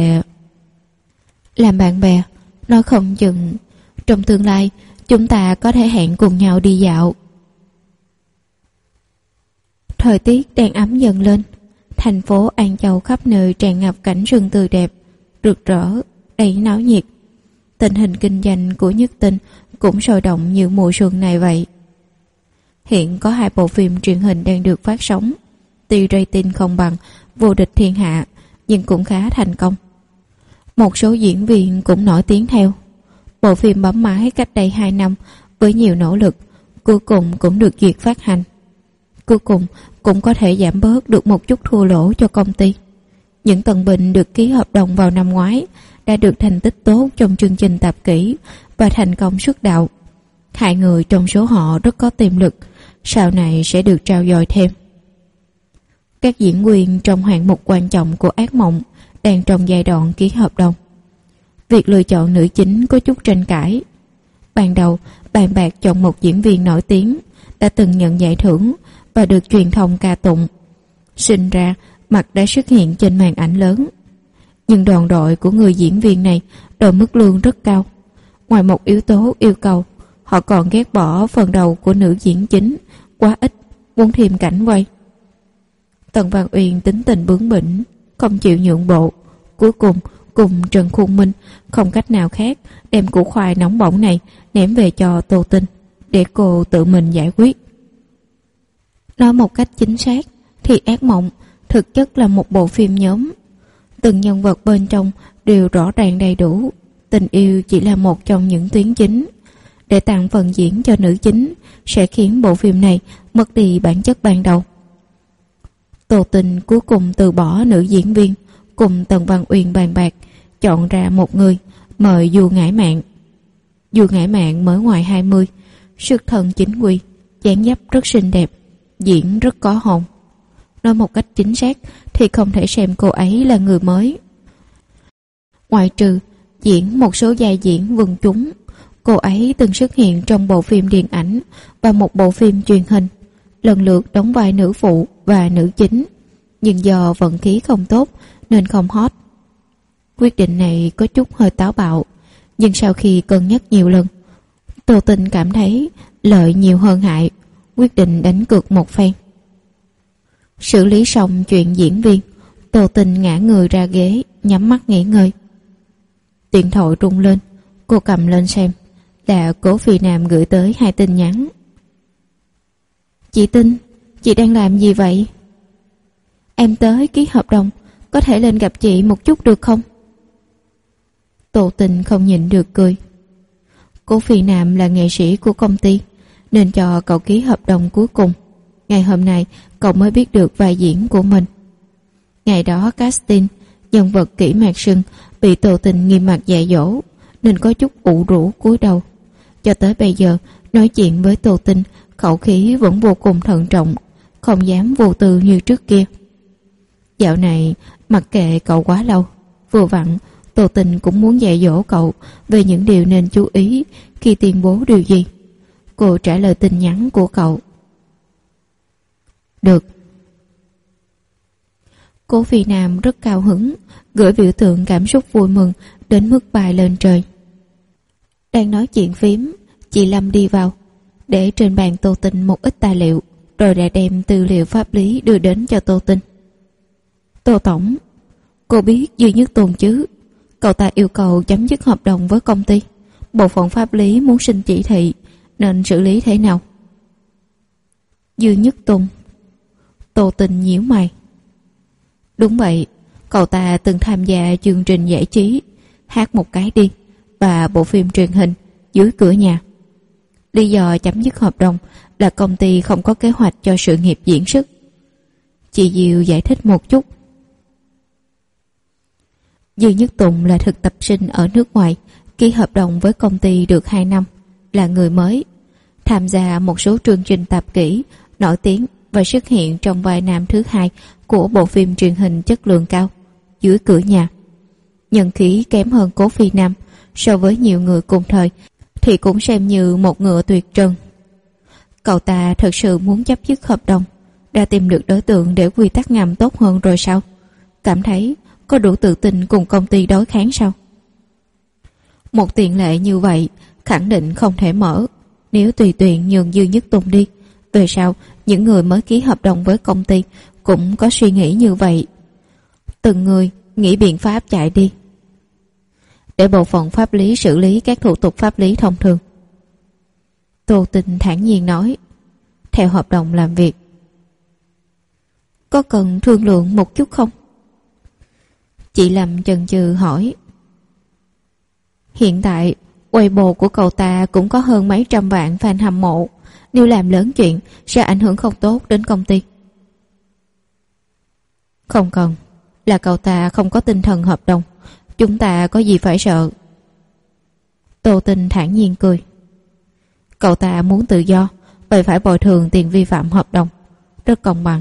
bạn bè, nói không chừng trong tương lai chúng ta có thể hẹn cùng nhau đi dạo. Thời tiết đang ấm dần lên, thành phố An Châu khắp nơi tràn ngập cảnh rừng tươi đẹp, rực rỡ, đầy náo nhiệt. Tình hình kinh doanh của Nhất Tinh cũng sôi động như mùa xuân này vậy. Hiện có 2 bộ phim truyền hình đang được phát sóng. Tuy rating không bằng Vô Địch Thiên Hạ, nhưng cũng khá thành công. Một số diễn viên cũng nổi tiếng theo. Bộ phim Bấm Mái cách đây 2 năm với nhiều nỗ lực, cuối cùng cũng được duyệt phát hành. Cuối cùng cũng có thể giảm bớt được một chút thua lỗ cho công ty. Những Tần Bình được ký hợp đồng vào năm ngoái đã được thành tích tốt trong chương trình tạp kỹ và thành công xuất đạo. 2 người trong số họ rất có tiềm lực, sau này sẽ được trao dồi thêm. Các diễn viên trong hạng mục quan trọng của Ác Mộng đang trong giai đoạn ký hợp đồng. Việc lựa chọn nữ chính có chút tranh cãi. Ban đầu, bàn bạc chọn một diễn viên nổi tiếng, đã từng nhận giải thưởng và được truyền thông ca tụng. Sinh ra, mặt đã xuất hiện trên màn ảnh lớn. Nhưng đoàn đội của người diễn viên này đòi mức lương rất cao. Ngoài một yếu tố yêu cầu, họ còn ghét bỏ phần đầu của nữ diễn chính quá ít, muốn thêm cảnh quay. Tần Văn Uyên tính tình bướng bỉnh, không chịu nhượng bộ. Cuối cùng cùng Trần Khuôn Minh không cách nào khác đem củ khoai nóng bỏng này ném về cho Tô Tinh để cô tự mình giải quyết. Nói một cách chính xác thì Ác Mộng thực chất là một bộ phim nhóm. Từng nhân vật bên trong đều rõ ràng đầy đủ. Tình yêu chỉ là một trong những tuyến chính. Để tặng phần diễn cho nữ chính sẽ khiến bộ phim này mất đi bản chất ban đầu. Tô Tinh cuối cùng từ bỏ nữ diễn viên, cùng Tần Văn Uyên bàn bạc, chọn ra một người, mời Du Ngải Mạn. Du Ngải Mạn mới ngoài 20, xuất thân chính quy, dáng dấp rất xinh đẹp, diễn rất có hồn. Nói một cách chính xác thì không thể xem cô ấy là người mới. Ngoại trừ diễn một số vai diễn vần chúng, cô ấy từng xuất hiện trong bộ phim điện ảnh và một bộ phim truyền hình, lần lượt đóng vai nữ phụ và nữ chính, nhưng do vận khí không tốt nên không hot. Quyết định này có chút hơi táo bạo, nhưng sau khi cân nhắc nhiều lần, Tô Tinh cảm thấy lợi nhiều hơn hại, quyết định đánh cược một phen. Xử lý xong chuyện diễn viên, Tô Tinh ngã người ra ghế, nhắm mắt nghỉ ngơi. Điện thoại rung lên, cô cầm lên xem, là Cố Phi Nam gửi tới 2 tin nhắn. Chị Tinh, chị đang làm gì vậy? Em tới ký hợp đồng, có thể lên gặp chị một chút được không? Tô Tinh không nhịn được cười. Cố Phi Nam là nghệ sĩ của công ty, nên cho cậu ký hợp đồng cuối cùng. ngày hôm nay cậu mới biết được vai diễn của mình. Ngày đó casting, nhân vật Kỷ Mạc Sưng bị Tô Tình nghiêm mặt dạy dỗ nên có chút ủ rũ cúi đầu. Cho tới bây giờ nói chuyện với Tô Tình, khẩu khí vẫn vô cùng thận trọng, không dám vô tư như trước kia. Dạo này mặc kệ cậu quá lâu, vừa vặn Tô Tình cũng muốn dạy dỗ cậu về những điều nên chú ý khi tuyên bố điều gì. Cô trả lời tin nhắn của cậu. Được. Cố Phi Nam rất cao hứng, gửi biểu tượng cảm xúc vui mừng đến mức bay lên trời. Đang nói chuyện phím, chị Lâm đi vào, để trên bàn Tô Tình một ít tài liệu, rồi lại đem tư liệu pháp lý đưa đến cho Tô Tình. Tô tổng, cô biết Duy Nhất Tùng chứ? Cậu ta yêu cầu chấm dứt hợp đồng với công ty. Bộ phận pháp lý muốn xin chỉ thị, nên xử lý thế nào? Duy Nhất Tùng. Tô Tình nhíu mày. Đúng vậy, cậu ta từng tham gia chương trình giải trí Hát Một Cái Đi và bộ phim truyền hình Dưới Cửa Nhà. Lý do chấm dứt hợp đồng là công ty không có kế hoạch cho sự nghiệp diễn xuất. Chị Diệu giải thích một chút. Duy Nhất Tùng là thực tập sinh ở nước ngoài, ký hợp đồng với công ty được 2 năm, là người mới, tham gia một số chương trình tạp kỹ nổi tiếng và xuất hiện trong vai nam thứ hai của bộ phim truyền hình chất lượng cao Dưới Cửa Nhà. Nhân khí kém hơn Cố Phi Nam so với nhiều người cùng thời thì cũng xem như một ngựa tuyệt trần. Cậu ta thật sự muốn chấm dứt hợp đồng, đã tìm được đối tượng để quy tắc ngầm tốt hơn rồi sao? Cảm thấy có đủ tự tin cùng công ty đối kháng sao? Một tiền lệ như vậy khẳng định không thể mở. Nếu tùy tiện nhường Duy Nhất Tùng đi, về sau những người mới ký hợp đồng với công ty cũng có suy nghĩ như vậy. Từng người nghĩ biện pháp chạy đi, để bộ phận pháp lý xử lý các thủ tục pháp lý thông thường. Tô Tình thản nhiên nói, theo hợp đồng làm việc. Có cần thương lượng một chút không? Chị Lâm chần chừ hỏi. Hiện tại Weibo của cậu ta cũng có hơn mấy trăm vạn fan hâm mộ, nếu làm lớn chuyện sẽ ảnh hưởng không tốt đến công ty. Không cần, là cậu ta không có tinh thần hợp đồng, chúng ta có gì phải sợ. Tô Tình thản nhiên cười. Cậu ta muốn tự do, vậy phải bồi thường tiền vi phạm hợp đồng, rất công bằng.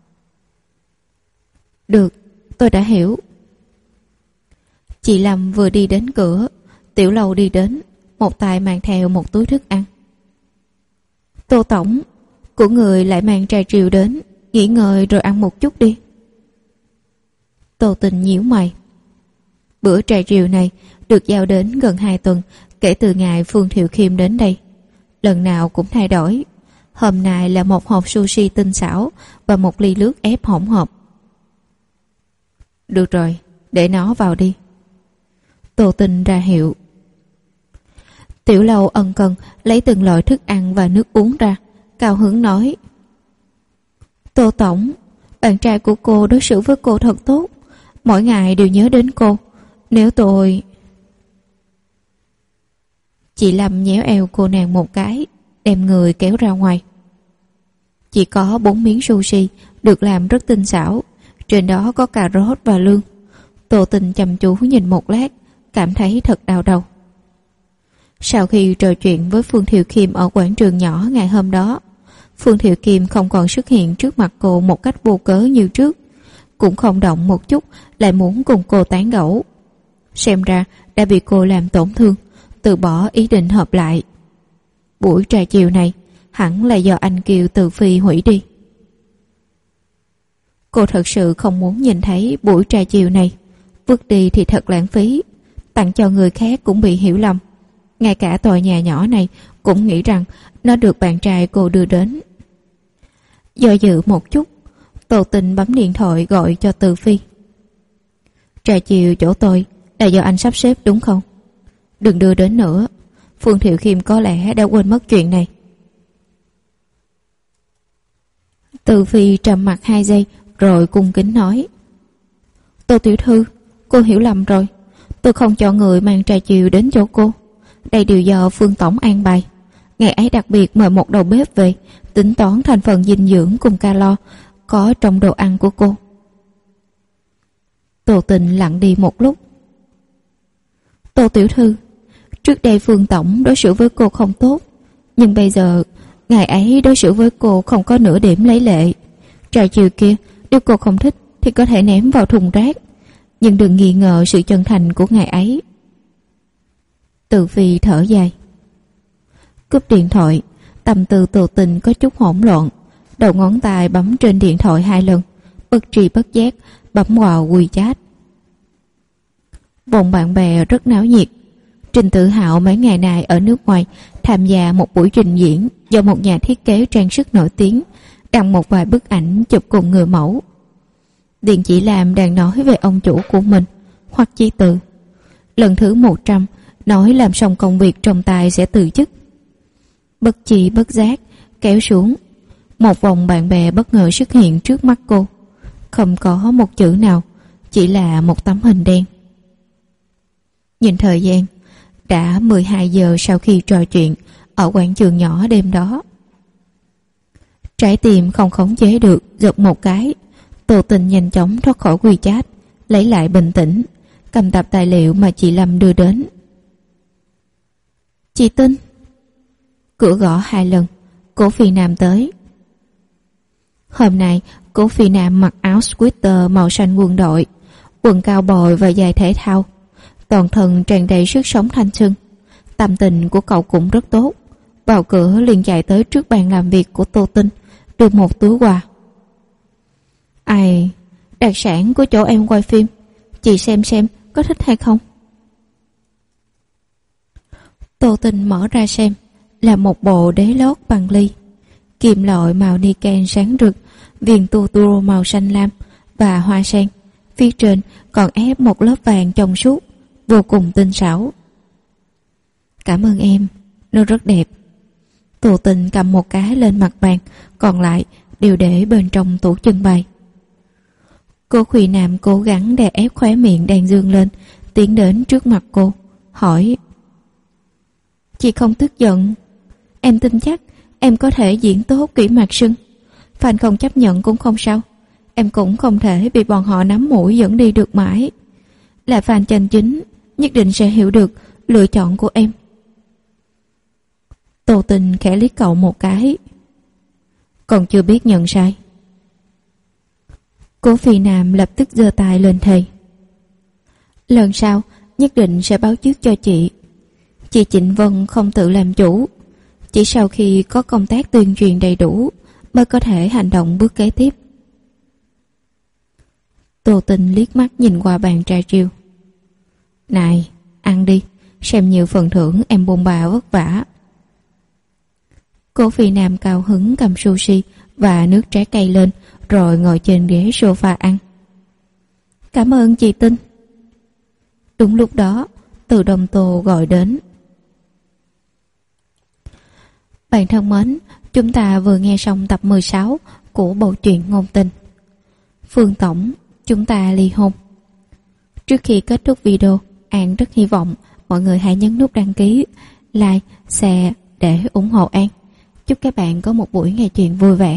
Được, tôi đã hiểu. Chị Lâm vừa đi đến cửa, Tiểu Lâu đi đến, một tay mang theo một túi thức ăn. Tô tổng, của người lại mang trà chiều đến, nghỉ ngơi rồi ăn một chút đi. Tô Tình nhíu mày. Bữa trà chiều này được giao đến gần 2 tuần kể từ ngày Phương Thiệu Khiêm đến đây. Lần nào cũng thay đổi. Hôm nay là một hộp sushi tinh xảo và một ly nước ép hỗn hợp. Được rồi, để nó vào đi. Tô Tình ra hiệu. Tiểu Lâu ân cần lấy từng loại thức ăn và nước uống ra, cao hứng nói. Tô tổng, bạn trai của cô đối xử với cô thật tốt, mỗi ngày đều nhớ đến cô. Nếu tôi... Chị Lâm nhéo eo cô nàng một cái, đem người kéo ra ngoài. Chỉ có 4 miếng sushi được làm rất tinh xảo, trên đó có cà rốt và lương. Tô Tình chăm chú nhìn một lát, cảm thấy thật đau đầu. Sau khi trò chuyện với Phương Thiệu Khiêm ở quảng trường nhỏ ngày hôm đó, Phương Thiệu Khiêm không còn xuất hiện trước mặt cô một cách vô cớ như trước, cũng không động một chút lại muốn cùng cô tán gẫu. Xem ra đã bị cô làm tổn thương, từ bỏ ý định hợp lại. Buổi trà chiều này hẳn là do anh Kiều Từ Phi hủy đi. Cô thật sự không muốn nhìn thấy buổi trà chiều này, vứt đi thì thật lãng phí, tặng cho người khác cũng bị hiểu lầm. Ngay cả tòa nhà nhỏ này cũng nghĩ rằng nó được bạn trai cô đưa đến. Do dự một chút, Tô Tình bấm điện thoại gọi cho Từ Phi. Trà chiều chỗ tôi là do anh sắp xếp đúng không? Đừng đưa đến nữa, Phương Thiệu Khiêm có lẽ đã quên mất chuyện này. Từ Phi trầm mặc 2 giây rồi cung kính nói. Tô tiểu thư, cô hiểu lầm rồi, tôi không cho người mang trà chiều đến chỗ cô. Đây đều do Phương tổng an bài. Ngày ấy đặc biệt mời một đầu bếp về, tính toán thành phần dinh dưỡng cùng calo có trong đồ ăn của cô. Tô Tình lặng đi một lúc. Tô tiểu thư, trước đây Phương tổng đối xử với cô không tốt, nhưng bây giờ ngài ấy đối xử với cô không có nửa điểm lấy lệ. Trò chiều kia, nếu cô không thích thì có thể ném vào thùng rác, nhưng đừng nghi ngờ sự chân thành của ngài ấy. Từ Phi thở dài. Cúp điện thoại, tâm tư Tô Tình có chút hỗn loạn, đầu ngón tay bấm trên điện thoại 2 lần, bất tri bất giác bấm vào WeChat. Vòng bạn bè rất náo nhiệt. Trình Tự Hạo mấy ngày nay ở nước ngoài tham gia một buổi trình diễn do một nhà thiết kế trang sức nổi tiếng đăng một vài bức ảnh chụp cùng người mẫu. Điền Chỉ Lam đang nói về ông chủ của mình, Hoắc Chí Từ. Lần thứ 100 nói làm xong công việc trong tay sẽ từ chức. Bất chi bất giác kéo xuống, một vòng bạn bè bất ngờ xuất hiện trước mắt cô. Không có một chữ nào, chỉ là một tấm hình đen. Nhìn thời gian, đã 12 giờ sau khi trò chuyện ở quảng trường nhỏ đêm đó. Trái tim không khống chế được giật một cái. Tô Tình nhanh chóng thoát khỏi WeChat, lấy lại bình tĩnh, cầm tập tài liệu mà chị Lâm đưa đến. Chị Tinh. Cửa gõ 2 lần, Cố Phi Nam tới. Hôm nay Cố Phi Nam mặc áo sweater màu xanh quân đội, quần cao bồi và giày thể thao, toàn thân tràn đầy sức sống thanh xuân. Tâm tình của cậu cũng rất tốt. Vào cửa liền chạy tới trước bàn làm việc của Tô Tinh, đưa một túi quà. Ai, đặc sản của chỗ em quay phim, chị xem có thích hay không? Tô Tinh mở ra xem, là một bộ đế lót bằng ly, kim loại màu niken sáng rực, viền tua tua màu xanh lam và hoa sen. Phía trên còn ép một lớp vàng trong suốt, vô cùng tinh xảo. Cảm ơn em, nó rất đẹp. Tô Tình cầm một cái lên mặt bàn, còn lại đều để bên trong tủ trưng bày. Cô Khuy Nam cố gắng đè ép khóe miệng đang dương lên, tiến đến trước mặt cô, hỏi: Chị không tức giận? Em tin chắc em có thể diễn tốt Kỷ Mạc Sưng. Fan không chấp nhận cũng không sao, em cũng không thể bị bọn họ nắm mũi dẫn đi được mãi. Là fan chân chính, nhất định sẽ hiểu được lựa chọn của em. Tô Tình khẽ liếc cậu một cái. Còn chưa biết nhận sai. Cố Phi Nam lập tức giơ tay lên thề. Lần sau nhất định sẽ báo trước cho chị. Chị Trịnh Vân không tự làm chủ, chỉ sau khi có công tác tuyên truyền đầy đủ mới có thể hành động bước kế tiếp. Tô Tình liếc mắt nhìn qua bàn trà chiều. Này, ăn đi, xem nhiều phần thưởng em bôn ba vất vả. Cố Phi Nam cao hứng cầm sushi và nước trái cây lên, rồi ngồi trên ghế sofa ăn. Cảm ơn chị Tinh. Đúng lúc đó, Từ Đông Tô gọi đến. Bạn thân mến, chúng ta vừa nghe xong tập 16 của bộ truyện ngôn tình Phương Tổng, chúng ta ly hôn. Trước khi kết thúc video, An rất hy vọng mọi người hãy nhấn nút đăng ký, like, share để ủng hộ An. Chúc các bạn có một buổi nghe chuyện vui vẻ.